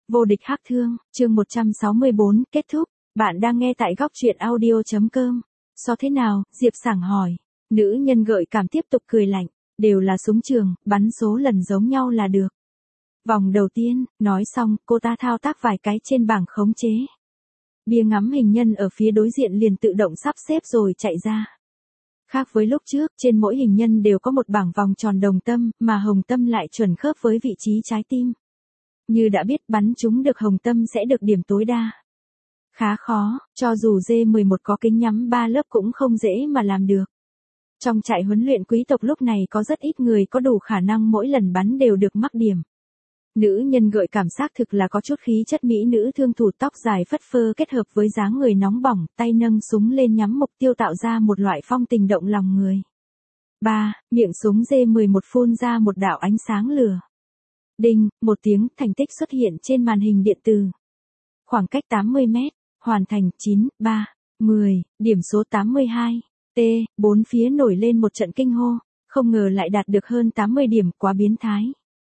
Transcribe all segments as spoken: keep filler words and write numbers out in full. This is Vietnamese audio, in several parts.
Vô địch hắc thương, chương một trăm sáu mươi bốn, kết thúc. Bạn đang nghe tại góc truyện audio chấm com. So thế nào? Diệp Sảng hỏi. Nữ nhân gợi cảm tiếp tục cười lạnh. Đều là súng trường, bắn số lần giống nhau là được. Vòng đầu tiên, nói xong, cô ta thao tác vài cái trên bảng khống chế. Bia ngắm hình nhân ở phía đối diện liền tự động sắp xếp rồi chạy ra. Khác với lúc trước, trên mỗi hình nhân đều có một bảng vòng tròn đồng tâm, mà hồng tâm lại chuẩn khớp với vị trí trái tim. Như đã biết, bắn trúng được hồng tâm sẽ được điểm tối đa. Khá khó, cho dù D mười một có kính nhắm ba lớp cũng không dễ mà làm được. Trong trại huấn luyện quý tộc lúc này có rất ít người có đủ khả năng mỗi lần bắn đều được mắc điểm. Nữ nhân gợi cảm giác thực là có chút khí chất mỹ nữ thương thủ, tóc dài phất phơ kết hợp với dáng người nóng bỏng, tay nâng súng lên nhắm mục tiêu tạo ra một loại phong tình động lòng người. ba. Miệng súng D mười một phun ra một đạo ánh sáng lửa. Đinh, một tiếng, thành tích xuất hiện trên màn hình điện tử. Khoảng cách tám mươi mét, hoàn thành chín, ba, mười, điểm số tám mươi hai. T, bốn phía nổi lên một trận kinh hô, không ngờ lại đạt được hơn tám mươi điểm, quá biến thái.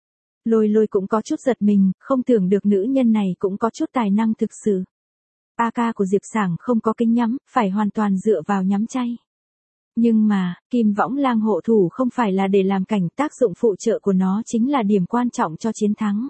Lôi lôi cũng có chút giật mình, không tưởng được nữ nhân này cũng có chút tài năng thực sự. a ca của Diệp Sảng không có kính nhắm, phải hoàn toàn dựa vào nhắm chay. Nhưng mà, kim võng lang hộ thủ không phải là để làm cảnh, tác dụng phụ trợ của nó chính là điểm quan trọng cho chiến thắng.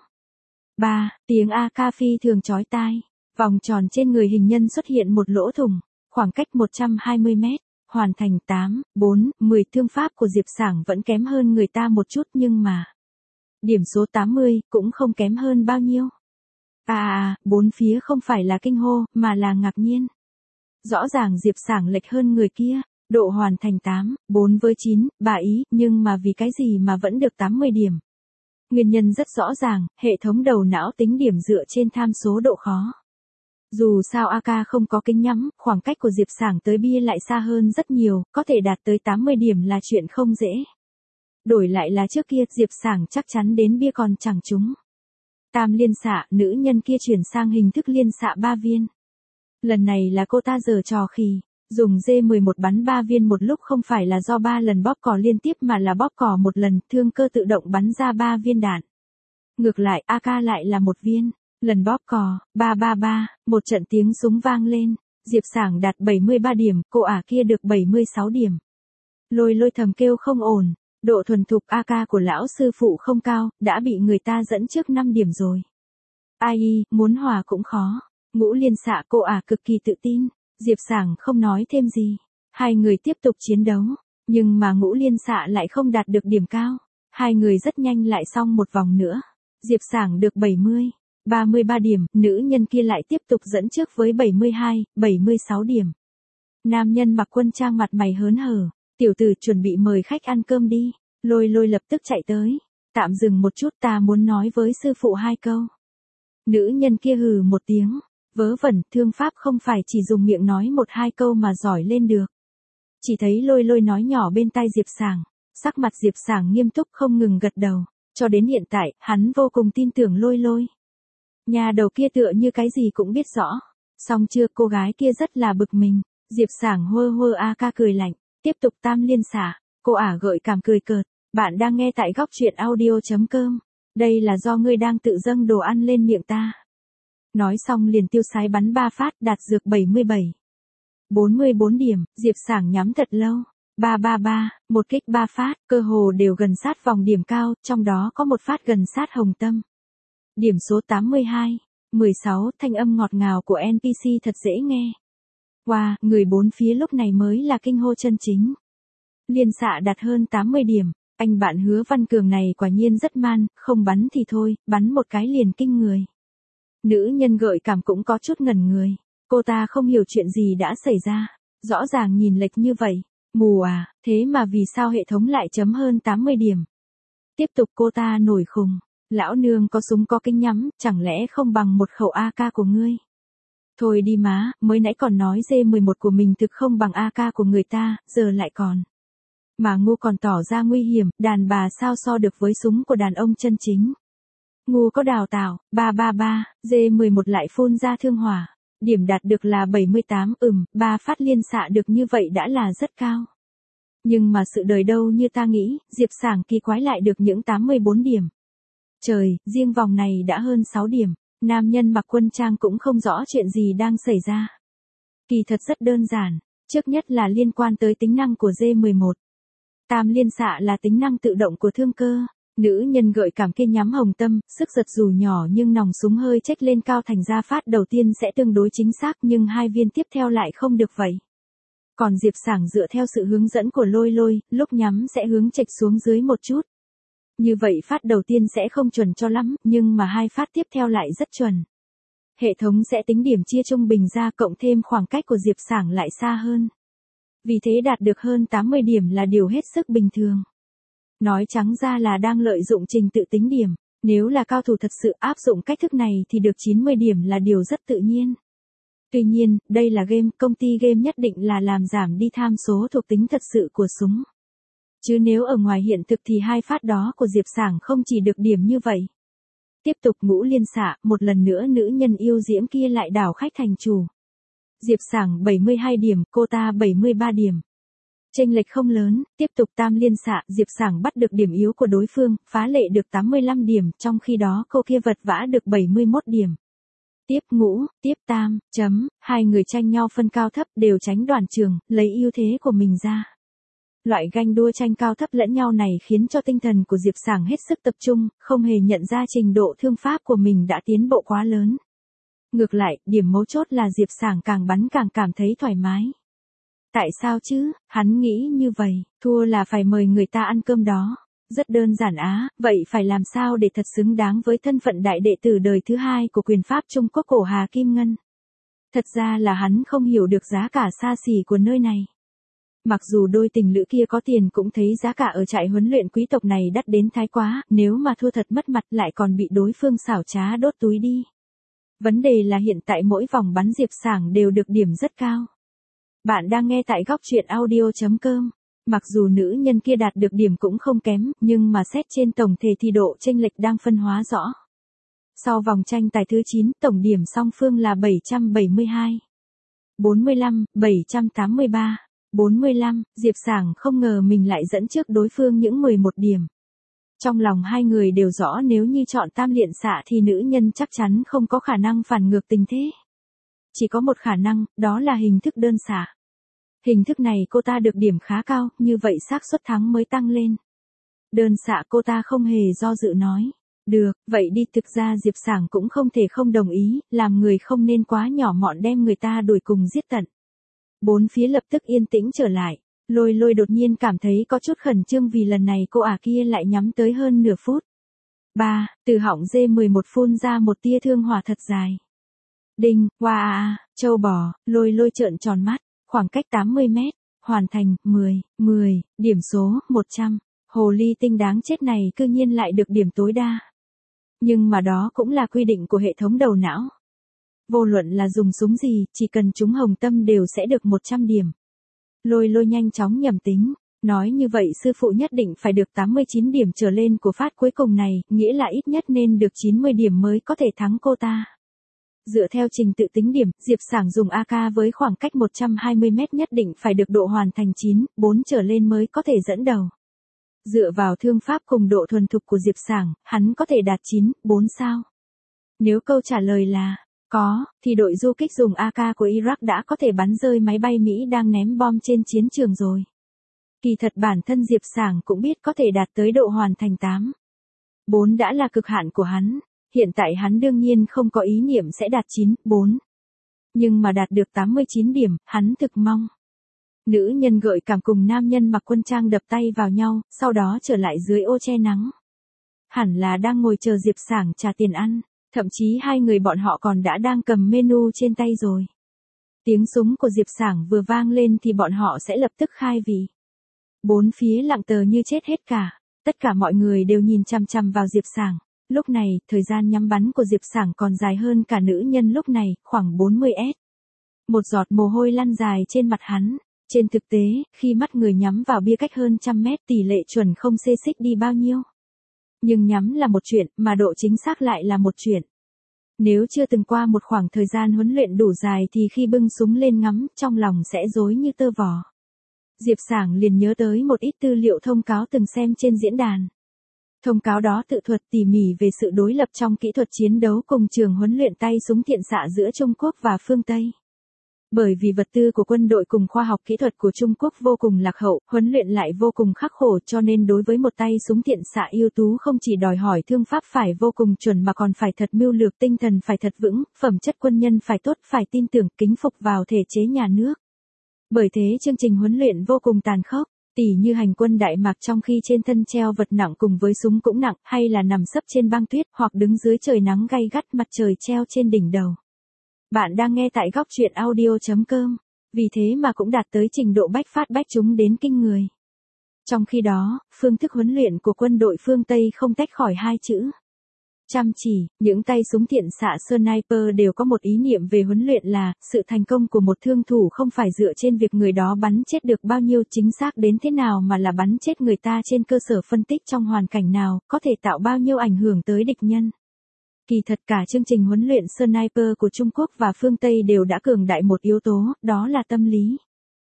ba. Tiếng a ca phi thường chói tai. Vòng tròn trên người hình nhân xuất hiện một lỗ thủng, khoảng cách một trăm hai mươi mét, hoàn thành tám, bốn, mười. Thương pháp của Diệp Sảng vẫn kém hơn người ta một chút nhưng mà điểm số tám mươi cũng không kém hơn bao nhiêu. À à, bốn phía không phải là kinh hô, mà là ngạc nhiên. Rõ ràng Diệp Sảng lệch hơn người kia, độ hoàn thành tám, bốn với chín, bà ý, nhưng mà vì cái gì mà vẫn được tám mươi điểm. Nguyên nhân rất rõ ràng, hệ thống đầu não tính điểm dựa trên tham số độ khó. Dù sao a ca không có kính nhắm, khoảng cách của Diệp Sảng tới bia lại xa hơn rất nhiều, có thể đạt tới tám mươi điểm là chuyện không dễ. Đổi lại là trước kia, Diệp Sảng chắc chắn đến bia còn chẳng trúng. Tam liên xạ, nữ nhân kia chuyển sang hình thức liên xạ ba viên. Lần này là cô ta giở trò khỉ, dùng D mười một bắn ba viên một lúc không phải là do ba lần bóp cò liên tiếp mà là bóp cò một lần, thương cơ tự động bắn ra ba viên đạn. Ngược lại, a ca lại là một viên. Lần bóp cò, ba ba ba, một trận tiếng súng vang lên, Diệp Sảng đạt bảy mươi ba điểm, cô ả kia được bảy mươi sáu điểm. Lôi lôi thầm kêu không ổn, độ thuần thục a ca của lão sư phụ không cao, đã bị người ta dẫn trước năm điểm rồi. Ai y, muốn hòa cũng khó. Ngũ liên xạ, cô ả cực kỳ tự tin, Diệp Sảng không nói thêm gì. Hai người tiếp tục chiến đấu, nhưng mà ngũ liên xạ lại không đạt được điểm cao. Hai người rất nhanh lại xong một vòng nữa. Diệp Sảng được bảy mươi. ba mươi ba điểm, nữ nhân kia lại tiếp tục dẫn trước với bảy mươi hai, bảy mươi sáu điểm. Nam nhân mặc quân trang mặt mày hớn hở, tiểu tử chuẩn bị mời khách ăn cơm đi, lôi lôi lập tức chạy tới, tạm dừng một chút, ta muốn nói với sư phụ hai câu. Nữ nhân kia hừ một tiếng, vớ vẩn, thương pháp không phải chỉ dùng miệng nói một hai câu mà giỏi lên được. Chỉ thấy lôi lôi nói nhỏ bên tai Diệp Sảng, sắc mặt Diệp Sảng nghiêm túc không ngừng gật đầu, cho đến hiện tại, hắn vô cùng tin tưởng lôi lôi. Nhà đầu kia tựa như cái gì cũng biết rõ. Xong chưa, cô gái kia rất là bực mình. Diệp Sảng hơ hơ a ca cười lạnh, tiếp tục tam liên xả. Cô ả gợi cảm cười cợt. Bạn đang nghe tại góc truyện audio chấm com. Đây là do ngươi đang tự dâng đồ ăn lên miệng ta. Nói xong liền tiêu sái bắn ba phát, đạt dược bảy mươi bảy. bốn mươi bốn điểm, Diệp Sảng nhắm thật lâu. ba ba ba, một kích ba phát, cơ hồ đều gần sát vòng điểm cao, trong đó có một phát gần sát hồng tâm. Điểm số tám mươi hai, mười sáu, thanh âm ngọt ngào của en pê xê thật dễ nghe. Wow, người bốn phía lúc này mới là kinh hô chân chính. Liên xạ đạt hơn tám mươi điểm, anh bạn Hứa Văn Cường này quả nhiên rất man, không bắn thì thôi, bắn một cái liền kinh người. Nữ nhân gợi cảm cũng có chút ngẩn người, cô ta không hiểu chuyện gì đã xảy ra, rõ ràng nhìn lệch như vậy, mù à, thế mà vì sao hệ thống lại chấm hơn tám mươi điểm. Tiếp tục cô ta nổi khùng. Lão nương có súng có kính nhắm, chẳng lẽ không bằng một khẩu a ca của ngươi? Thôi đi má, mới nãy còn nói D mười một của mình thực không bằng a ca của người ta, giờ lại còn. Mà ngu còn tỏ ra nguy hiểm, đàn bà sao so được với súng của đàn ông chân chính. Ngu có đào tạo, ba ba ba, D mười một lại phun ra thương hỏa. Điểm đạt được là bảy mươi tám, ừm, ba phát liên xạ được như vậy đã là rất cao. Nhưng mà sự đời đâu như ta nghĩ, Diệp Sảng kỳ quái lại được những tám mươi bốn điểm. Trời, riêng vòng này đã hơn sáu điểm, Nam nhân mặc quân trang cũng không rõ chuyện gì đang xảy ra. Kỳ thật rất đơn giản, trước nhất là liên quan tới tính năng của D mười một. Tam liên xạ là tính năng tự động của thương cơ. Nữ nhân gợi cảm kia nhắm hồng tâm, sức giật dù nhỏ nhưng nòng súng hơi chếch lên cao thành ra phát đầu tiên sẽ tương đối chính xác nhưng hai viên tiếp theo lại không được vậy. Còn Diệp Sảng dựa theo sự hướng dẫn của Lôi Lôi, lúc nhắm sẽ hướng chệch xuống dưới một chút. Như vậy phát đầu tiên sẽ không chuẩn cho lắm, nhưng mà hai phát tiếp theo lại rất chuẩn. Hệ thống sẽ tính điểm chia trung bình ra cộng thêm khoảng cách của Diệp Sảng lại xa hơn. Vì thế đạt được hơn tám mươi điểm là điều hết sức bình thường. Nói trắng ra là đang lợi dụng trình tự tính điểm. Nếu là cao thủ thật sự áp dụng cách thức này thì được chín mươi điểm là điều rất tự nhiên. Tuy nhiên, đây là game, công ty game nhất định là làm giảm đi tham số thuộc tính thật sự của súng. Chứ nếu ở ngoài hiện thực thì hai phát đó của Diệp Sảng không chỉ được điểm như vậy. Tiếp tục ngũ liên xạ, một lần nữa nữ nhân yêu diễm kia lại đảo khách thành chủ. Diệp Sảng bảy mươi hai điểm, cô ta bảy mươi ba điểm. Chênh lệch không lớn, tiếp tục tam liên xạ, Diệp Sảng bắt được điểm yếu của đối phương, phá lệ được tám mươi lăm điểm, trong khi đó cô kia vật vã được bảy mươi mốt điểm. Tiếp ngũ, tiếp tam, chấm, hai người tranh nhau phân cao thấp đều tránh đoàn trường, lấy ưu thế của mình ra. Loại ganh đua tranh cao thấp lẫn nhau này khiến cho tinh thần của Diệp Sảng hết sức tập trung, không hề nhận ra trình độ thương pháp của mình đã tiến bộ quá lớn. Ngược lại, điểm mấu chốt là Diệp Sảng càng bắn càng cảm thấy thoải mái. Tại sao chứ, hắn nghĩ như vậy, thua là phải mời người ta ăn cơm đó. Rất đơn giản á, vậy phải làm sao để thật xứng đáng với thân phận đại đệ tử đời thứ hai của quyền pháp Trung Quốc cổ Hà Kim Ngân. Thật ra là hắn không hiểu được giá cả xa xỉ của nơi này. Mặc dù đôi tình lữ kia có tiền cũng thấy giá cả ở trại huấn luyện quý tộc này đắt đến thái quá, nếu mà thua thật mất mặt lại còn bị đối phương xảo trá đốt túi đi. Vấn đề là hiện tại mỗi vòng bắn Diệp Sảng đều được điểm rất cao. Bạn đang nghe tại góc truyện audio chấm com. Mặc dù nữ nhân kia đạt được điểm cũng không kém, nhưng mà xét trên tổng thể thì độ chênh lệch đang phân hóa rõ. Sau vòng tranh tài thứ chín, tổng điểm song phương là bảy trăm bảy mươi hai, bốn mươi lăm, bảy trăm tám mươi ba, bốn mươi lăm, Diệp Sảng không ngờ mình lại dẫn trước đối phương những mười một điểm. Trong lòng hai người đều rõ nếu như chọn tam liện xạ thì nữ nhân chắc chắn không có khả năng phản ngược tình thế. Chỉ có một khả năng, đó là hình thức đơn xạ. Hình thức này cô ta được điểm khá cao, như vậy xác suất thắng mới tăng lên. Đơn xạ cô ta không hề do dự nói. Được, vậy đi, thực ra Diệp Sảng cũng không thể không đồng ý, làm người không nên quá nhỏ mọn đem người ta đuổi cùng giết tận. Bốn phía lập tức yên tĩnh trở lại. Lôi Lôi đột nhiên cảm thấy có chút khẩn trương vì lần này cô ả kia lại nhắm tới hơn nửa phút. Ba, từ họng D mười một phun ra một tia thương hỏa thật dài. Đinh, wow, à, châu bò, Lôi Lôi trợn tròn mắt, khoảng cách tám mươi mét, hoàn thành, mười, mười, điểm số, một trăm. Hồ ly tinh đáng chết này cư nhiên lại được điểm tối đa. Nhưng mà đó cũng là quy định của hệ thống đầu não. Vô luận là dùng súng gì, chỉ cần trúng hồng tâm đều sẽ được một trăm điểm. Lôi Lôi nhanh chóng nhẩm tính, nói như vậy sư phụ nhất định phải được tám mươi chín điểm trở lên của phát cuối cùng này, nghĩa là ít nhất nên được chín mươi điểm mới có thể thắng cô ta. Dựa theo trình tự tính điểm, Diệp Sảng dùng a ca với khoảng cách một trăm hai mươi mét nhất định phải được độ hoàn thành chín, bốn trở lên mới có thể dẫn đầu. Dựa vào thương pháp cùng độ thuần thục của Diệp Sảng, hắn có thể đạt chín, bốn sao? Nếu câu trả lời là có, thì đội du kích dùng a ca của Iraq đã có thể bắn rơi máy bay Mỹ đang ném bom trên chiến trường rồi. Kỳ thật bản thân Diệp Sảng cũng biết có thể đạt tới độ hoàn thành tám, bốn đã là cực hạn của hắn. Hiện tại hắn đương nhiên không có ý niệm sẽ đạt chín, bốn. Nhưng mà đạt được tám mươi chín điểm, hắn thực mong. Nữ nhân gợi cảm cùng nam nhân mặc quân trang đập tay vào nhau, sau đó trở lại dưới ô che nắng. Hẳn là đang ngồi chờ Diệp Sảng trả tiền ăn, thậm chí hai người bọn họ còn đã đang cầm menu trên tay rồi. Tiếng súng của Diệp Sảng vừa vang lên thì bọn họ sẽ lập tức khai vị. Bốn phía lặng tờ như chết hết cả, tất cả mọi người đều nhìn chằm chằm vào Diệp Sảng. Lúc này, thời gian nhắm bắn của Diệp Sảng còn dài hơn cả nữ nhân lúc này, khoảng bốn mươi mét. Một giọt mồ hôi lăn dài trên mặt hắn. Trên thực tế, khi mắt người nhắm vào bia cách hơn trăm mét tỷ lệ chuẩn không xê xích đi bao nhiêu. Nhưng nhắm là một chuyện, mà độ chính xác lại là một chuyện. Nếu chưa từng qua một khoảng thời gian huấn luyện đủ dài thì khi bưng súng lên ngắm, trong lòng sẽ rối như tơ vò. Diệp Sảng liền nhớ tới một ít tư liệu thông cáo từng xem trên diễn đàn. Thông cáo đó tự thuật tỉ mỉ về sự đối lập trong kỹ thuật chiến đấu cùng trường huấn luyện tay súng thiện xạ giữa Trung Quốc và phương Tây. Bởi vì vật tư của quân đội cùng khoa học kỹ thuật của Trung Quốc vô cùng lạc hậu, huấn luyện lại vô cùng khắc khổ cho nên đối với một tay súng thiện xạ ưu tú không chỉ đòi hỏi thương pháp phải vô cùng chuẩn mà còn phải thật mưu lược, tinh thần phải thật vững, phẩm chất quân nhân phải tốt, phải tin tưởng, kính phục vào thể chế nhà nước. Bởi thế chương trình huấn luyện vô cùng tàn khốc, tỉ như hành quân Đại Mạc trong khi trên thân treo vật nặng cùng với súng cũng nặng, hay là nằm sấp trên băng tuyết hoặc đứng dưới trời nắng gay gắt mặt trời treo trên đỉnh đầu. Bạn đang nghe tại góc truyện audio chấm com, vì thế mà cũng đạt tới trình độ bách phát bách trúng đến kinh người. Trong khi đó, phương thức huấn luyện của quân đội phương Tây không tách khỏi hai chữ chăm chỉ. Những tay súng thiện xạ sniper đều có một ý niệm về huấn luyện là, sự thành công của một thương thủ không phải dựa trên việc người đó bắn chết được bao nhiêu chính xác đến thế nào mà là bắn chết người ta trên cơ sở phân tích trong hoàn cảnh nào, có thể tạo bao nhiêu ảnh hưởng tới địch nhân. Kỳ thật cả chương trình huấn luyện sniper của Trung Quốc và phương Tây đều đã cường đại một yếu tố, đó là tâm lý.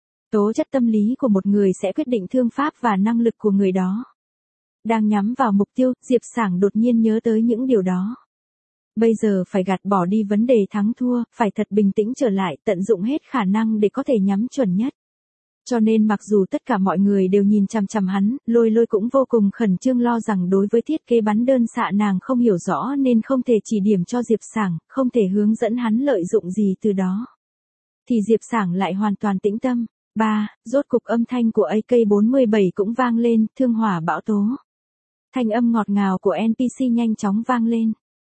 Tố chất tâm lý của một người sẽ quyết định thương pháp và năng lực của người đó. Đang nhắm vào mục tiêu, Diệp Sảng đột nhiên nhớ tới những điều đó. Bây giờ phải gạt bỏ đi vấn đề thắng thua, phải thật bình tĩnh trở lại, tận dụng hết khả năng để có thể nhắm chuẩn nhất. Cho nên mặc dù tất cả mọi người đều nhìn chằm chằm hắn, Lôi Lôi cũng vô cùng khẩn trương lo rằng đối với thiết kế bắn đơn xạ nàng không hiểu rõ nên không thể chỉ điểm cho Diệp Sảng, không thể hướng dẫn hắn lợi dụng gì từ đó. Thì Diệp Sảng lại hoàn toàn tĩnh tâm. Ba, rốt cục âm thanh của A K bốn mươi bảy cũng vang lên, thương hỏa bão tố. Thanh âm ngọt ngào của en pê xê nhanh chóng vang lên.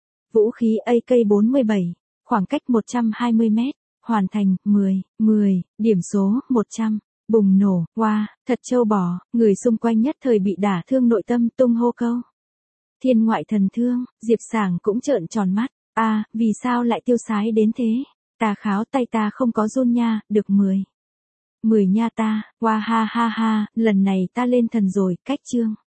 Vũ khí A K bốn mươi bảy, khoảng cách một trăm hai mươi mét, hoàn thành, mười, mười, điểm số, một trăm. Bùng nổ, wow, thật trâu bò, người xung quanh nhất thời bị đả thương nội tâm tung hô câu. Thiên ngoại thần thương, Diệp Sảng cũng trợn tròn mắt, a à, vì sao lại tiêu sái đến thế, ta kháo tay ta không có run nha, được mười. mười nha ta, wow ha ha ha, lần này ta lên thần rồi, cách chương.